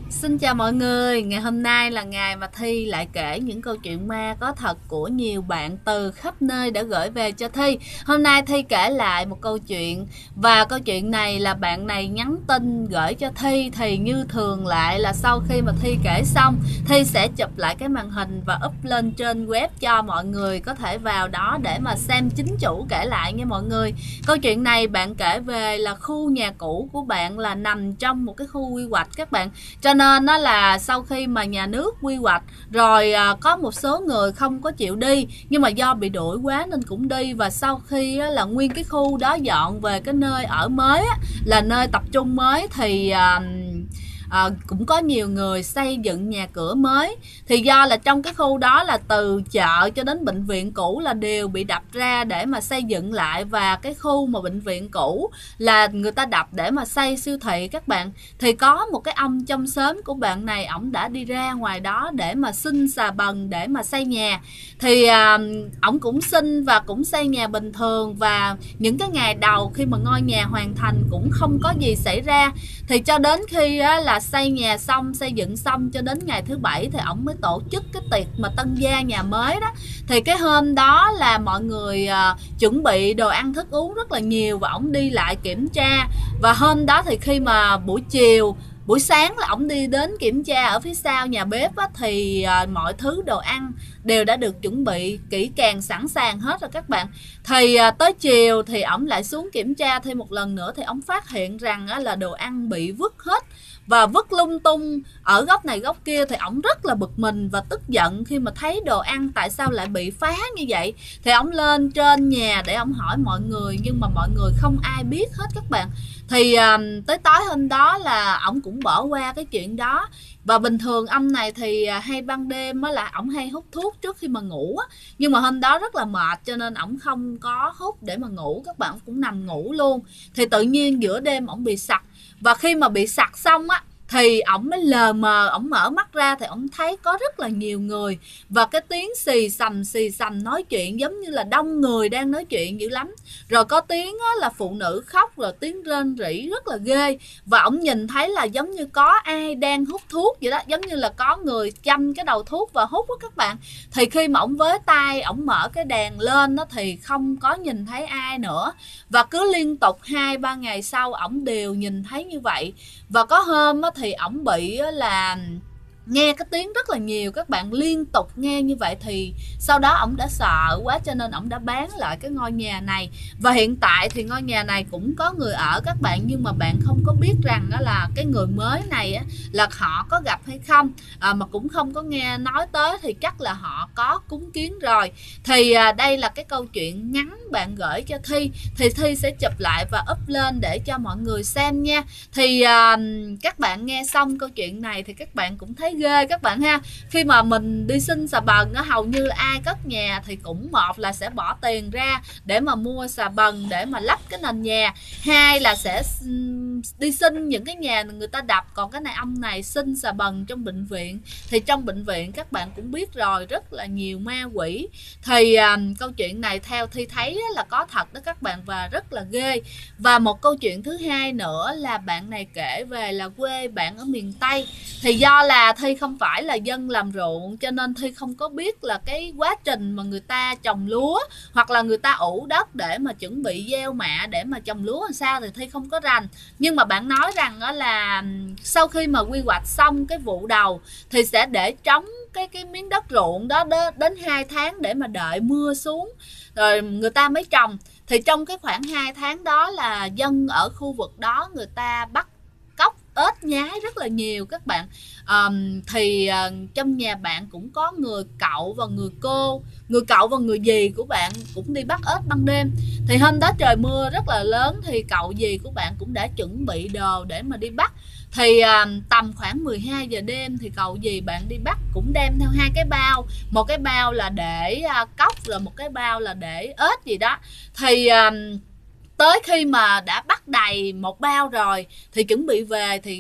Xin chào mọi người, ngày hôm nay là ngày mà Thi lại kể những câu chuyện ma có thật của nhiều bạn từ khắp nơi đã gửi về cho Thi. Hôm nay Thi kể lại một câu chuyện và câu chuyện này là bạn này nhắn tin gửi cho Thi. Thì như thường lại là sau khi mà Thi kể xong, Thi sẽ chụp lại cái màn hình và up lên trên web cho mọi người có thể vào đó để mà xem chính chủ kể lại nha mọi người. Câu chuyện này bạn kể về là khu nhà cũ của bạn là nằm trong một cái khu quy hoạch các bạn. Cho nên nó là sau khi mà nhà nước quy hoạch rồi có một số người không có chịu đi, nhưng mà do bị đuổi quá nên cũng đi. Và sau khi là nguyên cái khu đó dọn về cái nơi ở mới là nơi tập trung mới thì cũng có nhiều người xây dựng nhà cửa mới. Thì do là trong cái khu đó là từ chợ cho đến bệnh viện cũ là đều bị đập ra để mà xây dựng lại. Và cái khu mà bệnh viện cũ là người ta đập để mà xây siêu thị các bạn. Thì có một cái ông trong xóm của bạn này, ổng đã đi ra ngoài đó để mà xin xà bần để mà xây nhà. Thì ổng cũng xin và cũng xây nhà bình thường. Và những cái ngày đầu khi mà ngôi nhà hoàn thành cũng không có gì xảy ra. Thì cho đến khi là xây nhà xong, xây dựng xong, cho đến ngày thứ 7 thì ổng mới tổ chức cái tiệc mà tân gia nhà mới đó. Thì cái hôm đó là mọi người chuẩn bị đồ ăn thức uống rất là nhiều và ổng đi lại kiểm tra. Và hôm đó thì khi mà buổi sáng là ổng đi đến kiểm tra ở phía sau nhà bếp á, thì mọi thứ đồ ăn đều đã được chuẩn bị kỹ càng sẵn sàng hết rồi các bạn. Thì tới chiều thì ổng lại xuống kiểm tra thêm một lần nữa thì ổng phát hiện rằng là đồ ăn bị vứt hết và vứt lung tung ở góc này góc kia. Thì ổng rất là bực mình và tức giận khi mà thấy đồ ăn tại sao lại bị phá như vậy. Thì ổng lên trên nhà để ổng hỏi mọi người, nhưng mà mọi người không ai biết hết các bạn. Thì tới tối hôm đó là ổng cũng bỏ qua cái chuyện đó. Và bình thường ông này thì hay ban đêm á là ổng hay hút thuốc trước khi mà ngủ á. Nhưng mà hôm đó rất là mệt cho nên ổng không có hút để mà ngủ, các bạn cũng nằm ngủ luôn. Thì tự nhiên giữa đêm ổng bị sặc. Và khi mà bị sặc xong á thì ổng mới lờ mờ, ổng mở mắt ra thì ổng thấy có rất là nhiều người. Và cái tiếng xì xầm nói chuyện giống như là đông người đang nói chuyện dữ lắm. Rồi có tiếng là phụ nữ khóc, rồi tiếng rên rỉ rất là ghê. Và ổng nhìn thấy là giống như có ai đang hút thuốc vậy đó, giống như là có người châm cái đầu thuốc và hút á các bạn. Thì khi mà ổng với tay, ổng mở cái đèn lên đó thì không có nhìn thấy ai nữa. Và cứ liên tục 2-3 ngày sau ổng đều nhìn thấy như vậy. Và có hôm thì ổng bị là nghe cái tiếng rất là nhiều, các bạn, liên tục nghe như vậy. Thì sau đó ổng đã sợ quá cho nên ổng đã bán lại cái ngôi nhà này. Và hiện tại thì ngôi nhà này cũng có người ở các bạn, nhưng mà bạn không có biết rằng đó là cái người mới này là họ có gặp hay không, mà cũng không có nghe nói tới. Thì chắc là họ có cúng kiến rồi. Thì đây là cái câu chuyện ngắn bạn gửi cho Thi. Thì Thi sẽ chụp lại và up lên để cho mọi người xem nha. Thì các bạn nghe xong câu chuyện này thì các bạn cũng thấy ghê các bạn ha. Khi mà mình đi xin xà bần á, hầu như ai cất nhà thì cũng một là sẽ bỏ tiền ra để mà mua xà bần để mà lắp cái nền nhà, hai là sẽ đi xin những cái nhà người ta đập. Còn cái này ông này xin xà bần trong bệnh viện. Thì trong bệnh viện các bạn cũng biết rồi, rất là nhiều ma quỷ. Thì câu chuyện này theo Thi thấy là có thật đó các bạn, và rất là ghê. Và một câu chuyện thứ hai nữa là bạn này kể về là quê bạn ở miền Tây. Thì do là Thi không phải là dân làm ruộng cho nên Thi không có biết là cái quá trình mà người ta trồng lúa hoặc là người ta ủ đất để mà chuẩn bị gieo mạ để mà trồng lúa làm sao thì Thi không có rành. Nhưng mà bạn nói rằng đó là sau khi mà quy hoạch xong cái vụ đầu thì sẽ để trống cái miếng đất ruộng đó đến 2 tháng để mà đợi mưa xuống rồi người ta mới trồng. Thì trong cái khoảng 2 tháng đó là dân ở khu vực đó người ta bắt cóc, ếch nhái rất là nhiều các bạn. Thì trong nhà bạn cũng có người cậu và người cô, người cậu và người dì của bạn cũng đi bắt ếch ban đêm. Thì hôm đó trời mưa rất là lớn thì cậu dì của bạn cũng đã chuẩn bị đồ để mà đi bắt. Thì tầm khoảng 12 giờ đêm thì cậu dì bạn đi bắt cũng đem theo 2 cái bao, một cái bao là để cóc rồi một cái bao là để ếch gì đó. Thì tới khi mà đã bắt đầy một bao rồi thì chuẩn bị về thì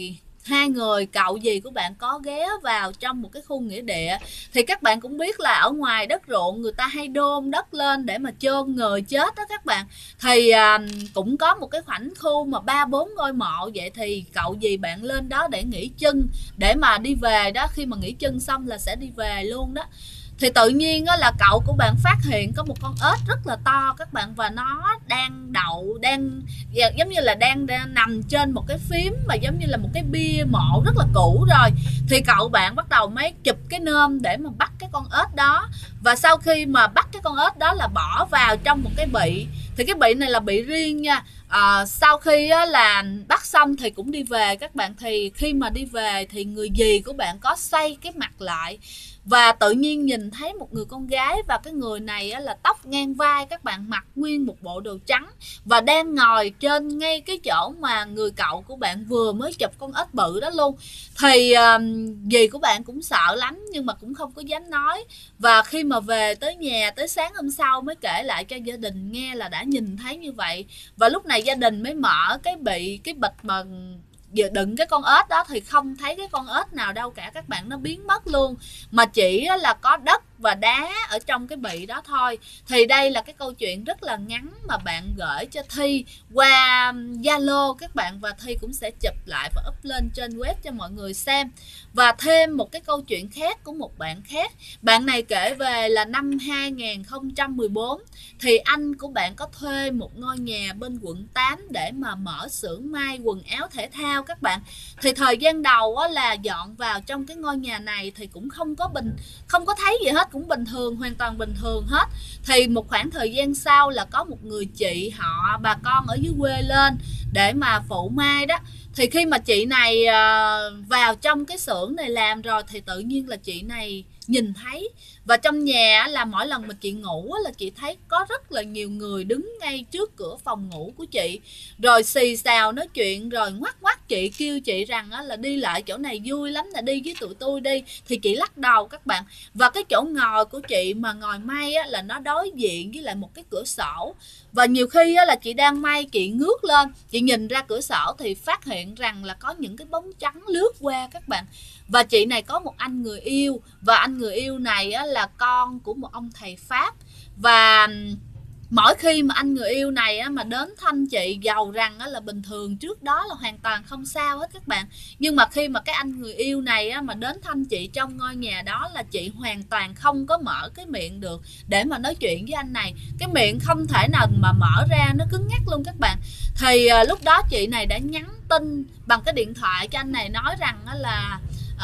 hai người cậu dì của bạn có ghé vào trong một cái khu nghĩa địa. Thì các bạn cũng biết là ở ngoài đất ruộng người ta hay đôn đất lên để mà chôn người chết đó các bạn. Thì cũng có một cái khoảnh khu mà 3-4 ngôi mộ. Vậy thì cậu dì bạn lên đó để nghỉ chân, để mà đi về đó. Khi mà nghỉ chân xong là sẽ đi về luôn đó. Thì tự nhiên đó là cậu của bạn phát hiện có một con ếch rất là to các bạn, và nó đang đậu, đang giống như là đang nằm trên một cái phím mà giống như là một cái bia mộ rất là cũ rồi. Thì cậu bạn bắt đầu mới chụp cái nơm để mà bắt cái con ếch đó. Và sau khi mà bắt cái con ếch đó là bỏ vào trong một cái bị. Thì cái bị này là bị riêng nha. Sau khi là bắt xong thì cũng đi về các bạn. Thì khi mà đi về thì người dì của bạn có xoay cái mặt lại và tự nhiên nhìn thấy một người con gái, và cái người này là tóc ngang vai các bạn, mặc nguyên một bộ đồ trắng và đang ngồi trên ngay cái chỗ mà người cậu của bạn vừa mới chụp con ếch bự đó luôn. Thì dì của bạn cũng sợ lắm nhưng mà cũng không có dám nói. Và khi mà về tới nhà, tới sáng hôm sau mới kể lại cho gia đình nghe là đã nhìn thấy như vậy. Và lúc này gia đình mới mở cái bịch mà đựng cái con ếch đó, thì không thấy cái con ếch nào đâu cả các bạn, nó biến mất luôn, mà chỉ là có đất và đá ở trong cái bị đó thôi. Thì đây là cái câu chuyện rất là ngắn mà bạn gửi cho Thi qua Zalo các bạn, và Thi cũng sẽ chụp lại và up lên trên web cho mọi người xem. Và thêm một cái câu chuyện khác của một bạn khác. Bạn này kể về là năm 2014 thì anh của bạn có thuê một ngôi nhà bên quận 8 để mà mở xưởng may quần áo thể thao các bạn. Thì thời gian đầu là dọn vào trong cái ngôi nhà này thì cũng không có thấy gì hết, cũng bình thường, hoàn toàn bình thường hết. Thì một khoảng thời gian sau là có một người chị họ bà con ở dưới quê lên để mà phụ may đó. Thì khi mà chị này vào trong cái xưởng này làm rồi thì tự nhiên là chị này nhìn thấy. Và trong nhà là mỗi lần mà chị ngủ là chị thấy có rất là nhiều người đứng ngay trước cửa phòng ngủ của chị, rồi xì xào nói chuyện, rồi ngoắc ngoắc chị, kêu chị rằng là đi lại chỗ này vui lắm, là đi với tụi tôi đi. Thì chị lắc đầu các bạn. Và cái chỗ ngồi của chị mà ngồi may là nó đối diện với lại một cái cửa sổ. Và nhiều khi là chị đang may, chị ngước lên, chị nhìn ra cửa sổ thì phát hiện rằng là có những cái bóng trắng lướt qua các bạn. Và chị này có một anh người yêu, và anh người yêu này là con của một ông thầy Pháp. Và mỗi khi mà anh người yêu này mà đến thăm chị, dầu rằng là bình thường trước đó là hoàn toàn không sao hết các bạn, nhưng mà khi mà cái anh người yêu này mà đến thăm chị trong ngôi nhà đó là chị hoàn toàn không có mở cái miệng được để mà nói chuyện với anh này. Cái miệng không thể nào mà mở ra, nó cứng ngắc luôn các bạn. Thì lúc đó chị này đã nhắn tin bằng cái điện thoại cho anh này, nói rằng là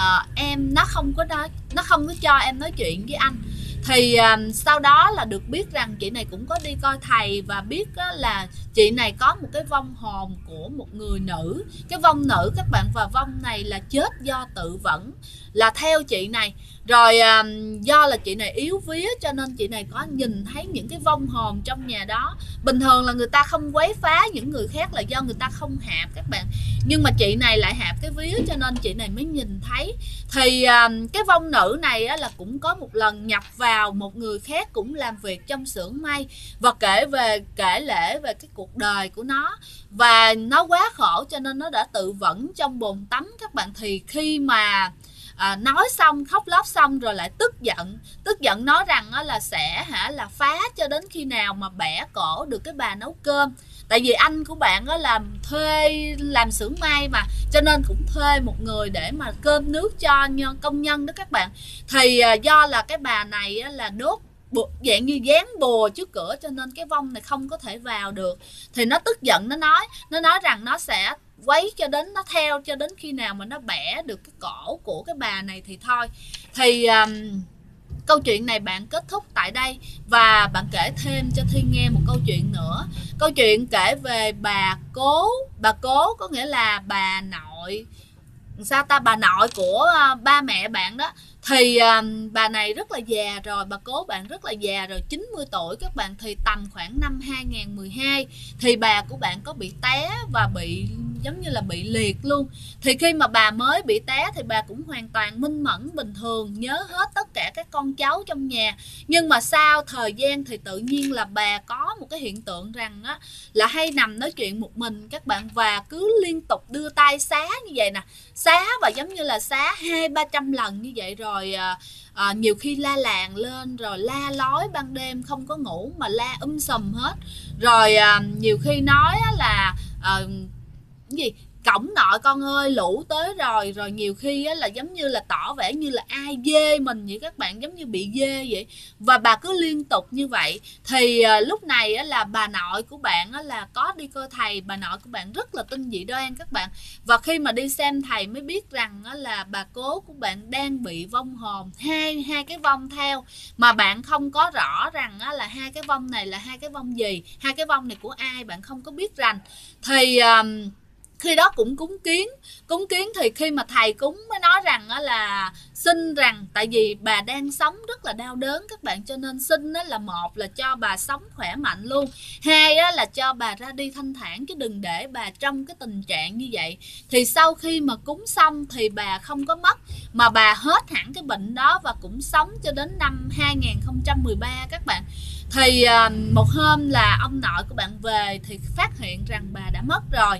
nó không có cho em nói chuyện với anh. Thì sau đó là được biết rằng chị này cũng có đi coi thầy, và biết là chị này có một cái vong hồn của một người nữ, cái vong nữ các bạn, và vong này là chết do tự vẫn, là theo chị này. Rồi do là chị này yếu vía cho nên chị này có nhìn thấy những cái vong hồn trong nhà đó. Bình thường là người ta không quấy phá những người khác là do người ta không hạp các bạn, nhưng mà chị này lại hạp cái vía cho nên chị này mới nhìn thấy. Thì cái vong nữ này là cũng có một lần nhập vào một người khác cũng làm việc trong xưởng may, và kể lể về cái cuộc đời của nó. Và nó quá khổ cho nên nó đã tự vẫn trong bồn tắm các bạn. Thì khi mà nói xong, khóc lóc xong rồi lại tức giận nói rằng là sẽ là phá cho đến khi nào mà bẻ cổ được cái bà nấu cơm. Tại vì anh của bạn là thuê làm xưởng may mà, cho nên cũng thuê một người để mà cơm nước cho công nhân đó các bạn. Thì do là cái bà này là đốt dạng như dán bùa trước cửa cho nên cái vong này không có thể vào được. Thì nó tức giận, nó nói rằng nó sẽ quấy cho đến, nó theo cho đến khi nào mà nó bẻ được cái cổ của cái bà này thì thôi. Thì câu chuyện này bạn kết thúc tại đây, và bạn kể thêm cho Thi nghe một câu chuyện nữa. Câu chuyện kể về bà cố. Bà cố có nghĩa là bà nội, bà nội của ba mẹ bạn đó. Thì bà này rất là già rồi, bà cố bạn rất là già rồi, 90 tuổi các bạn. Thì tầm khoảng năm 2012 thì bà của bạn có bị té và bị giống như là bị liệt luôn. Thì khi mà bà mới bị té thì bà cũng hoàn toàn minh mẫn bình thường, nhớ hết tất cả các con cháu trong nhà. Nhưng mà sau thời gian thì tự nhiên là bà có một cái hiện tượng rằng á, là hay nằm nói chuyện một mình các bạn, và cứ liên tục đưa tay xá như vậy nè, xá và giống như là xá 200-300 lần như vậy. Rồi nhiều khi la làng lên, rồi la lói ban đêm không có ngủ mà la sùm hết. Rồi nhiều khi nói là gì cổng nội con ơi lũ tới rồi. Rồi nhiều khi á, là giống như là tỏ vẻ như là ai dê mình vậy các bạn, giống như bị dê vậy. Và bà cứ liên tục như vậy. Thì lúc này á, là bà nội của bạn á, là có đi coi thầy. Bà nội của bạn rất là tin dị đoan các bạn. Và khi mà đi xem thầy mới biết rằng á, là bà cố của bạn đang bị vong hồn, hai cái vong theo, mà bạn không có rõ rằng á, là hai cái vong này là hai cái vong gì, hai cái vong này của ai bạn không có biết rành. Thì khi đó cũng cúng kiến thì khi mà thầy cúng mới nói rằng là xin rằng tại vì bà đang sống rất là đau đớn các bạn, cho nên xin là một là cho bà sống khỏe mạnh luôn, hai là cho bà ra đi thanh thản, chứ đừng để bà trong cái tình trạng như vậy. Thì sau khi mà cúng xong thì bà không có mất, mà bà hết hẳn cái bệnh đó và cũng sống cho đến năm 2013 các bạn. Thì một hôm là ông nội của bạn về thì phát hiện rằng bà đã mất rồi.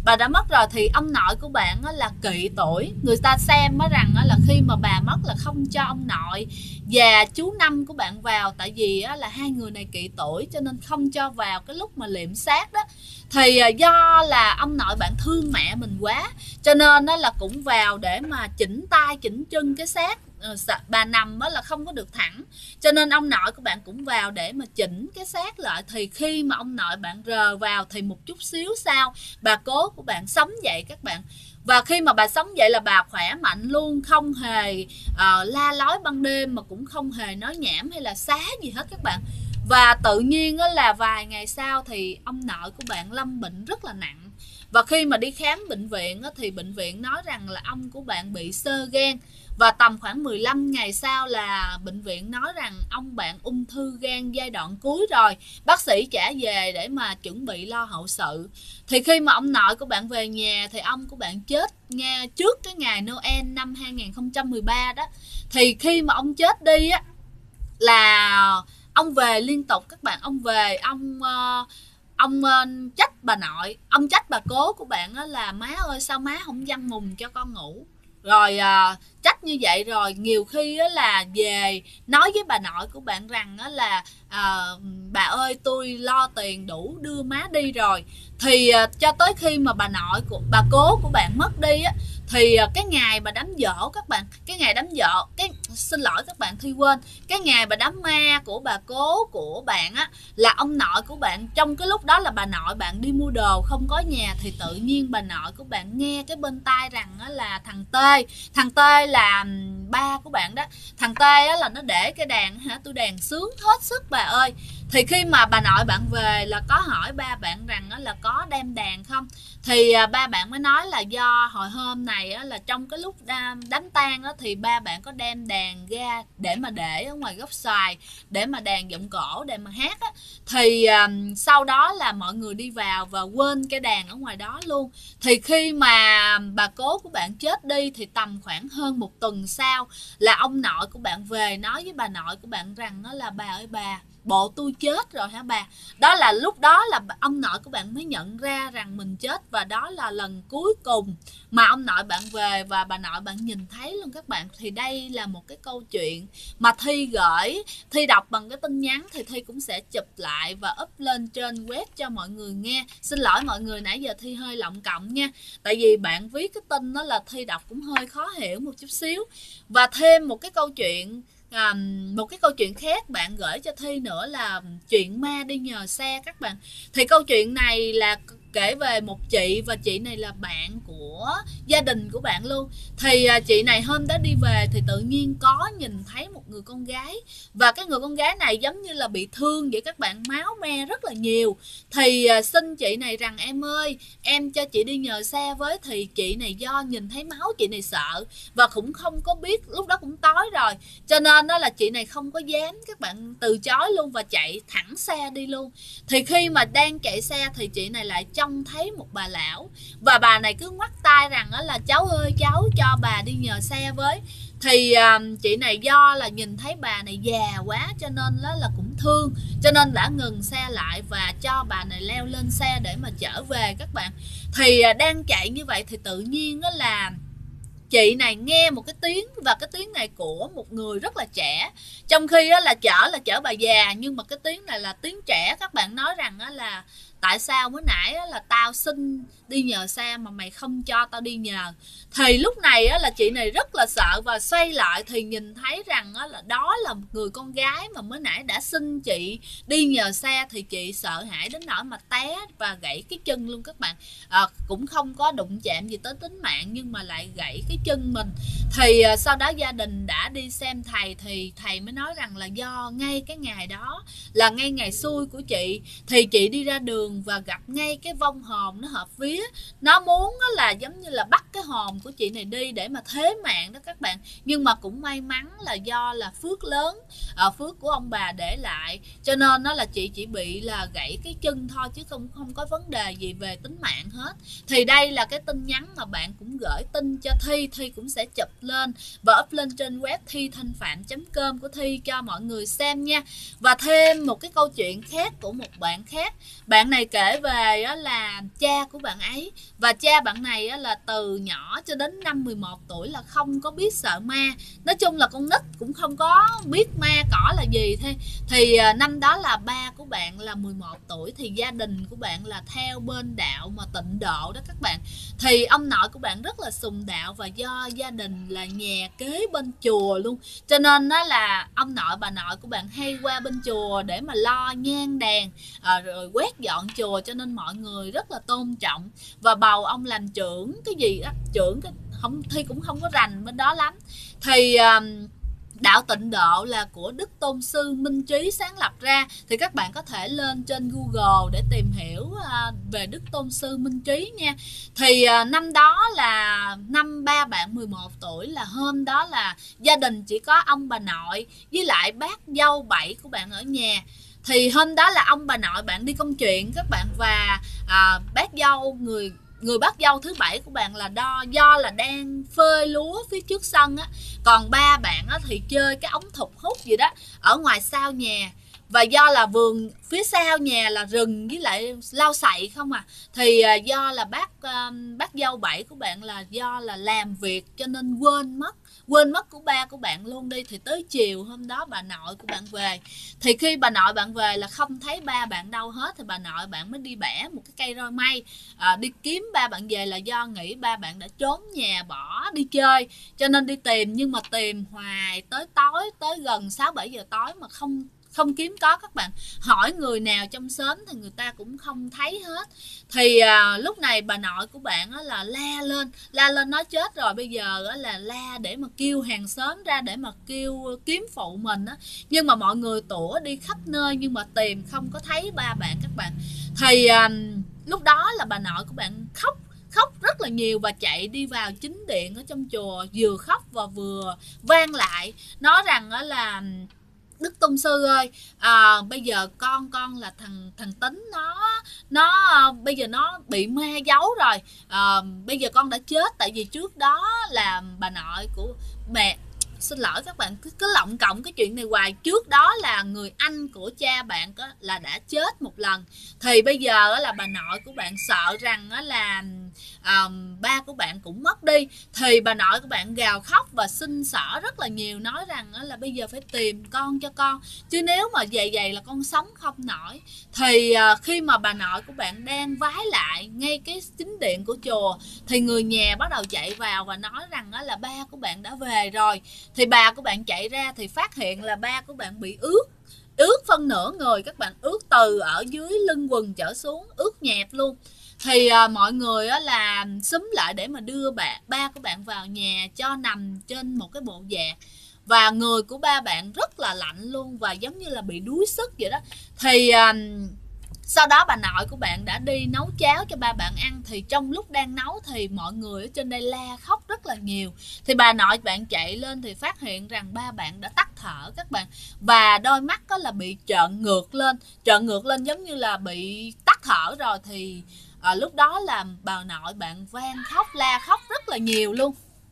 Thì ông nội của bạn là kỵ tuổi. Người ta xem rằng là khi mà bà mất là không cho ông nội và chú Năm của bạn vào, tại vì là hai người này kỵ tuổi cho nên không cho vào cái lúc mà liệm xác đó. Thì do là ông nội bạn thương mẹ mình quá cho nên là cũng vào để mà chỉnh tay chỉnh chân cái xác. Bà nằm là không có được thẳng, cho nên ông nội của bạn cũng vào để mà chỉnh cái xác lại. Thì khi mà ông nội bạn rờ vào thì một chút xíu sau bà cố của bạn sống dậy các bạn. Và khi mà bà sống dậy là bà khỏe mạnh luôn, không hề la lói ban đêm, mà cũng không hề nói nhảm hay là xá gì hết các bạn. Và tự nhiên là vài ngày sau thì ông nội của bạn lâm bệnh rất là nặng. Và khi mà đi khám bệnh viện thì bệnh viện nói rằng là ông của bạn bị xơ gan. Và tầm khoảng 15 ngày sau là bệnh viện nói rằng ông bạn ung thư gan giai đoạn cuối rồi. Bác sĩ trả về để mà chuẩn bị lo hậu sự. Thì khi mà ông nội của bạn về nhà thì ông của bạn chết nghe trước cái ngày Noel năm 2013 đó. Thì khi mà ông chết đi á là ông về liên tục các bạn. Ông về ông trách bà nội, ông trách bà cố của bạn là má ơi sao má không văn mùng cho con ngủ. Rồi trách như vậy, rồi nhiều khi là về nói với bà nội của bạn rằng là bà ơi tôi lo tiền đủ đưa má đi rồi. Thì cho tới khi mà bà cố của bạn mất đi thì cái ngày bà đám giỗ các bạn, cái ngày đám giỗ, xin lỗi các bạn Thi quên, cái ngày bà đám ma của bà cố của bạn là ông nội của bạn, trong cái lúc đó là bà nội bạn đi mua đồ không có nhà, thì tự nhiên bà nội của bạn nghe cái bên tai rằng là thằng Tê là ba của bạn đó, thằng Tê là nó để cái đàn tôi đàn sướng hết sức bà ơi. Thì khi mà bà nội bạn về là có hỏi ba bạn rằng là có đem đàn không, thì ba bạn mới nói là do hồi hôm này là trong cái lúc đám tang thì ba bạn có đem đàn ra để mà để ở ngoài gốc xoài để mà đàn giọng cổ để mà hát thì sau đó là mọi người đi vào và quên cái đàn ở ngoài đó luôn. Thì khi mà bà cố của bạn chết đi thì tầm khoảng hơn một tuần sau là ông nội của bạn về nói với bà nội của bạn rằng là bà ơi bà, bộ tôi chết rồi hả bà. Đó là lúc đó là ông nội của bạn mới nhận ra rằng mình chết, và đó là lần cuối cùng mà ông nội bạn về và bà nội bạn nhìn thấy luôn các bạn. Thì đây là một cái câu chuyện mà Thi đọc bằng cái tin nhắn, thì Thi cũng sẽ chụp lại và up lên trên web cho mọi người nghe. Xin lỗi mọi người nãy giờ Thi hơi lộng cộng nha, tại vì bạn viết cái tin đó là Thi đọc cũng hơi khó hiểu một chút xíu. Và thêm một cái câu chuyện khác bạn gửi cho Thi nữa là chuyện ma đi nhờ xe các bạn. Thì câu chuyện này là kể về một chị, và chị này là bạn của gia đình của bạn luôn. Thì chị này hôm đó đi về thì tự nhiên có nhìn thấy một người con gái, và cái người con gái này giống như là bị thương vậy các bạn, máu me rất là nhiều. Thì xin chị này rằng em ơi em cho chị đi nhờ xe với. Thì chị này do nhìn thấy máu chị này sợ và cũng không có biết, lúc đó cũng tối rồi cho nên đó là chị này không có dám các bạn, từ chối luôn và chạy thẳng xe đi luôn. Thì khi mà đang chạy xe thì chị này lại trông trông thấy một bà lão, và bà này cứ ngoắt tay rằng là cháu ơi cháu cho bà đi nhờ xe với. Thì chị này do là nhìn thấy bà này già quá cho nên là cũng thương, cho nên đã ngừng xe lại và cho bà này leo lên xe để mà chở về các bạn. Thì đang chạy như vậy thì tự nhiên là chị này nghe một cái tiếng, và cái tiếng này của một người rất là trẻ, trong khi là chở bà già, nhưng mà cái tiếng này là tiếng trẻ. Các bạn nói rằng là tại sao mới nãy là tao xin đi nhờ xe mà mày không cho tao đi nhờ. Thì lúc này là chị này rất là sợ và xoay lại thì nhìn thấy rằng là đó là một người con gái mà mới nãy đã xin chị đi nhờ xe. Thì chị sợ hãi đến nỗi mà té và gãy cái chân luôn các bạn. Cũng không có đụng chạm gì tới tính mạng nhưng mà lại gãy cái chân mình. Thì sau đó gia đình đã đi xem thầy, thì thầy mới nói rằng là do ngay cái ngày đó là ngay ngày xui của chị, thì chị đi ra đường và gặp ngay cái vong hồn nó hợp vía, nó muốn là giống như là bắt cái hồn của chị này đi để mà thế mạng đó các bạn. Nhưng mà cũng may mắn là do là phước lớn, phước của ông bà để lại, cho nên nó là chị chỉ bị là gãy cái chân thôi chứ không có vấn đề gì về tính mạng hết. Thì đây là cái tin nhắn mà bạn cũng gửi tin cho Thi cũng sẽ chụp lên và up lên trên web thythanhpham.com của Thi cho mọi người xem nha. Và thêm một cái câu chuyện khác của một bạn khác, bạn này kể về là cha của bạn ấy, và cha bạn này là từ nhỏ cho đến năm 11 tuổi là không có biết sợ ma. Nói chung là con nít cũng không có biết ma cỏ là gì thế. Thì năm đó là ba của bạn là 11 tuổi, thì gia đình của bạn là theo bên đạo mà Tịnh Độ đó các bạn. Thì ông nội của bạn rất là sùng đạo, và do gia đình là nhà kế bên chùa luôn, cho nên đó là ông nội bà nội của bạn hay qua bên chùa để mà lo nhang đèn rồi quét dọn chùa, cho nên mọi người rất là tôn trọng và bầu ông làm trưởng cái gì đó, trưởng cái không Thi cũng không có rành bên đó lắm. Thì đạo Tịnh Độ là của Đức Tôn Sư Minh Trí sáng lập ra, thì các bạn có thể lên trên Google để tìm hiểu về Đức Tôn Sư Minh Trí nha. Thì năm đó là năm ba bạn 11 tuổi, là hôm đó là gia đình chỉ có ông bà nội với lại bác dâu 7 của bạn ở nhà. Thì hôm đó là ông bà nội bạn đi công chuyện các bạn, và bác dâu người bác dâu thứ 7 của bạn là do là đang phơi lúa phía trước sân á, còn ba bạn thì chơi cái ống thục hút gì đó ở ngoài sau nhà. Và do là vườn phía sau nhà là rừng với lại lau sậy không thì do là bác dâu 7 của bạn là do là làm việc cho nên quên mất của ba của bạn luôn đi. Thì tới chiều hôm đó bà nội của bạn về, thì khi bà nội bạn về là không thấy ba bạn đâu hết, thì bà nội bạn mới đi bẻ một cái cây roi mây đi kiếm ba bạn về, là do nghĩ ba bạn đã trốn nhà bỏ đi chơi cho nên đi tìm. Nhưng mà tìm hoài tới tối, tới gần 6-7 giờ tối mà không kiếm có các bạn. Hỏi người nào trong xóm thì người ta cũng không thấy hết. Thì lúc này bà nội của bạn là la lên nói chết rồi, bây giờ là la để mà kêu hàng xóm ra để mà kêu kiếm phụ mình á. Nhưng mà mọi người tủa đi khắp nơi nhưng mà tìm không có thấy ba bạn các bạn. Thì lúc đó là bà nội của bạn khóc rất là nhiều và chạy đi vào chính điện ở trong chùa, vừa khóc và vừa vang lại nói rằng là Đức Tôn Sư ơi, bây giờ con là thằng Tính nó bây giờ nó bị ma giấu rồi. Bây giờ con đã chết, tại vì trước đó là bà nội của mẹ, xin lỗi các bạn cứ lọng cộng cái chuyện này hoài, trước đó là người anh của cha bạn là đã chết một lần. Thì bây giờ là bà nội của bạn sợ rằng là ba của bạn cũng mất đi, thì bà nội của bạn gào khóc và xin xỏ rất là nhiều, nói rằng là bây giờ phải tìm con cho con, chứ nếu mà vậy là con sống không nổi. Thì khi mà bà nội của bạn đang vái lại ngay cái chính điện của chùa, thì người nhà bắt đầu chạy vào và nói rằng là ba của bạn đã về rồi. Thì bà của bạn chạy ra thì phát hiện là ba của bạn bị ướt phân nửa người các bạn, ướt từ ở dưới lưng quần trở xuống, ướt nhẹp luôn. Thì mọi người là xúm lại để mà đưa ba của bạn vào nhà cho nằm trên một cái bộ dạt, và người của ba bạn rất là lạnh luôn và giống như là bị đuối sức vậy đó. Thì sau đó bà nội của bạn đã đi nấu cháo cho ba bạn ăn, thì trong lúc đang nấu thì mọi người ở trên đây la khóc rất là nhiều. Thì bà nội bạn chạy lên thì phát hiện rằng ba bạn đã tắt thở các bạn, và đôi mắt là bị trợn ngược lên giống như là bị tắt thở rồi. Thì lúc đó là bà nội bạn van khóc, la khóc rất là nhiều luôn.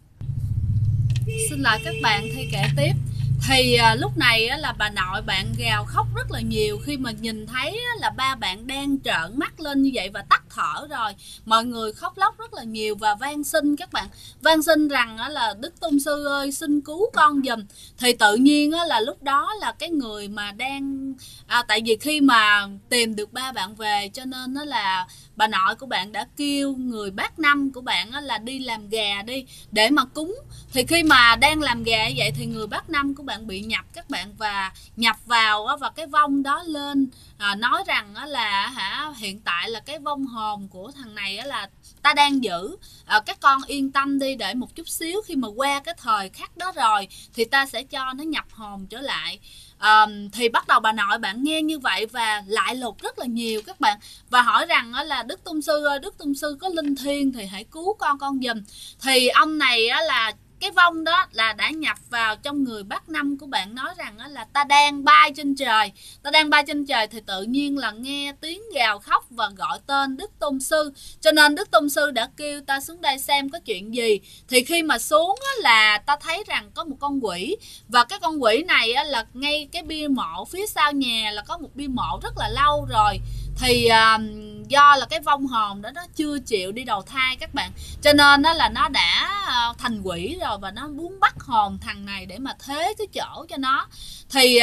Xin lỗi các bạn, Thi kể tiếp. Thì lúc này là bà nội bạn gào khóc rất là nhiều khi mà nhìn thấy là ba bạn đang trợn mắt lên như vậy và tắt thở rồi. Mọi người khóc lóc rất là nhiều và van xin các bạn, van xin rằng là Đức Tôn Sư ơi xin cứu con giùm. Thì tự nhiên là lúc đó là cái người mà đang tại vì khi mà tìm được ba bạn về cho nên là bà nội của bạn đã kêu người bác năm của bạn là đi làm gà đi để mà cúng. Thì khi mà đang làm gà vậy thì người bác năm của bạn bị nhập các bạn, và nhập vào và cái vong đó lên nói rằng là hiện tại là cái vong hồn của thằng này là ta đang giữ, các con yên tâm đi, để một chút xíu khi mà qua cái thời khắc đó rồi thì ta sẽ cho nó nhập hồn trở lại. Thì bắt đầu bà nội bạn nghe như vậy và lại lục rất là nhiều các bạn, và hỏi rằng là Đức Tôn Sư ơi, Đức Tôn Sư có linh thiêng thì hãy cứu con giùm. Thì ông này là cái vong đó là đã nhập vào trong người bác năm của bạn, nói rằng là ta đang bay trên trời, ta đang bay trên trời. Thì tự nhiên là nghe tiếng gào khóc và gọi tên Đức Tôn Sư, cho nên Đức Tôn Sư đã kêu ta xuống đây xem có chuyện gì. Thì khi mà xuống là ta thấy rằng có một con quỷ, và cái con quỷ này là ngay cái bia mộ phía sau nhà là có một bia mộ rất là lâu rồi. Thì do là cái vong hồn đó nó chưa chịu đi đầu thai các bạn, cho nên là nó đã thành quỷ rồi, và nó muốn bắt hồn thằng này để mà thế cái chỗ cho nó. Thì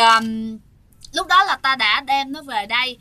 lúc đó là ta đã đem nó về đây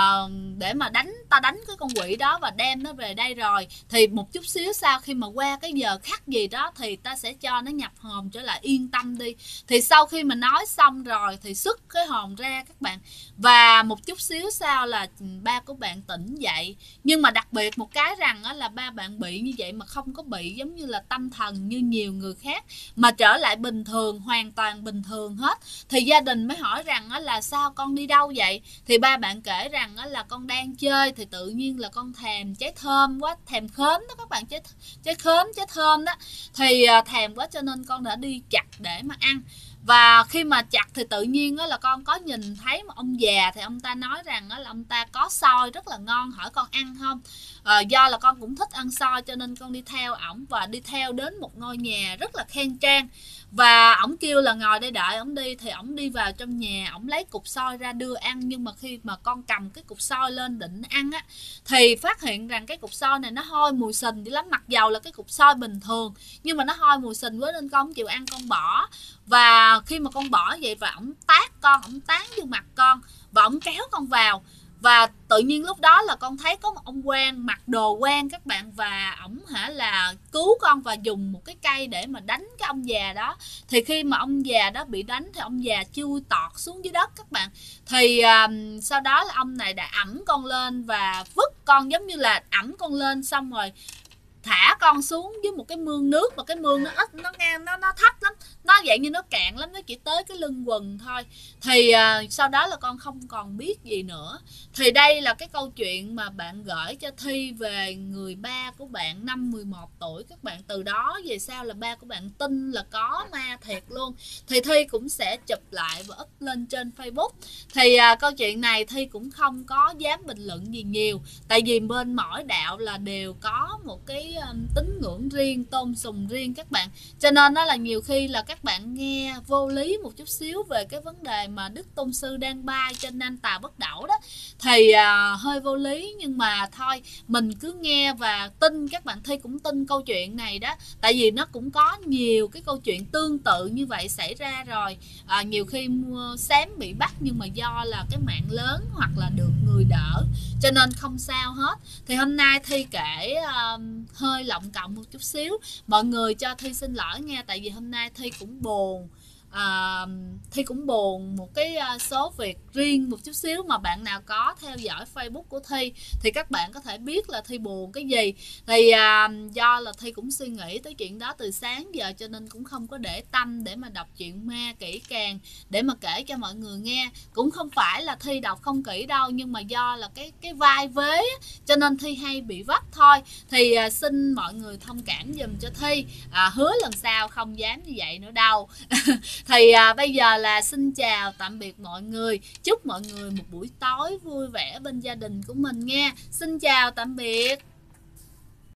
để mà đánh cái con quỷ đó và đem nó về đây rồi. Thì một chút xíu sau khi mà qua cái giờ khắc gì đó thì ta sẽ cho nó nhập hồn trở lại, yên tâm đi. Thì sau khi mà nói xong rồi thì xuất cái hồn ra các bạn, và một chút xíu sau là ba của bạn tỉnh dậy. Nhưng mà đặc biệt một cái rằng là ba bạn bị như vậy mà không có bị giống như là tâm thần như nhiều người khác, mà trở lại bình thường, hoàn toàn bình thường hết. Thì gia đình mới hỏi rằng là sao con đi đâu vậy? Thì ba bạn kể rằng là con đang chơi thì tự nhiên là con thèm trái thơm quá, thèm khóm đó các bạn, trái khóm, trái thơm đó. Thì thèm quá cho nên con đã đi chặt để mà ăn. Và khi mà chặt thì tự nhiên là con có nhìn thấy một ông già, thì ông ta nói rằng là ông ta có xôi rất là ngon, hỏi con ăn không. Do là con cũng thích ăn xôi cho nên con đi theo ổng, và đi theo đến một ngôi nhà rất là khang trang, và ổng kêu là ngồi đây đợi ổng đi. Thì ổng đi vào trong nhà, ổng lấy cục xôi ra đưa ăn. Nhưng mà khi mà con cầm cái cục xôi lên định ăn thì phát hiện rằng cái cục xôi này nó hôi mùi sình dữ lắm. Mặc dầu là cái cục xôi bình thường nhưng mà nó hôi mùi sình quá nên con không chịu ăn, con bỏ. Và khi mà con bỏ vậy và ổng tát con, ổng tán vô mặt con và ổng kéo con vào. Và tự nhiên lúc đó là con thấy có một ông quan mặc đồ quan các bạn, và ổng là cứu con và dùng một cái cây để mà đánh cái ông già đó. Thì khi mà ông già đó bị đánh thì ông già chui tọt xuống dưới đất các bạn. Thì sau đó là ông này đã ẵm con lên và vứt con, giống như là ẵm con lên xong rồi thả con xuống dưới một cái mương nước, và cái mương nó ít, nó ngang, nó thấp lắm, nó vậy như nó cạn lắm, nó chỉ tới cái lưng quần thôi. Thì sau đó là con không còn biết gì nữa. Thì đây là cái câu chuyện mà bạn gửi cho Thi về người ba của bạn năm 11 tuổi các bạn. Từ đó về sau là ba của bạn tin là có ma thiệt luôn. Thì Thi cũng sẽ chụp lại và up lên trên Facebook. Thì câu chuyện này Thi cũng không có dám bình luận gì nhiều, tại vì bên mỗi đạo là đều có một cái tín ngưỡng riêng, tôn sùng riêng các bạn. Cho nên đó là nhiều khi là các bạn nghe vô lý một chút xíu về cái vấn đề mà Đức Tôn Sư đang bay trên nanh tà bất đẩu đó, thì hơi vô lý. Nhưng mà thôi, mình cứ nghe và tin các bạn. Thi cũng tin câu chuyện này đó, tại vì nó cũng có nhiều cái câu chuyện tương tự như vậy xảy ra rồi. Nhiều khi xém bị bắt nhưng mà do là cái mạng lớn hoặc là được người đỡ, cho nên không sao hết. Thì hôm nay Thi kể hơi lộng cộng một chút xíu, mọi người cho Thi xin lỗi nha, tại vì hôm nay Thi cũng buồn. Thi cũng buồn một cái số việc riêng một chút xíu, mà bạn nào có theo dõi Facebook của Thi thì các bạn có thể biết là Thi buồn cái gì. Thì do là Thi cũng suy nghĩ tới chuyện đó từ sáng giờ, cho nên cũng không có để tâm để mà đọc chuyện ma kỹ càng để mà kể cho mọi người nghe. Cũng không phải là Thi đọc không kỹ đâu, nhưng mà do là cái vai vế cho nên Thi hay bị vấp thôi. Thì xin mọi người thông cảm dùm cho Thi, hứa lần sau không dám như vậy nữa đâu. Thì bây giờ là xin chào tạm biệt mọi người, chúc mọi người một buổi tối vui vẻ bên gia đình của mình nghe. Xin chào tạm biệt.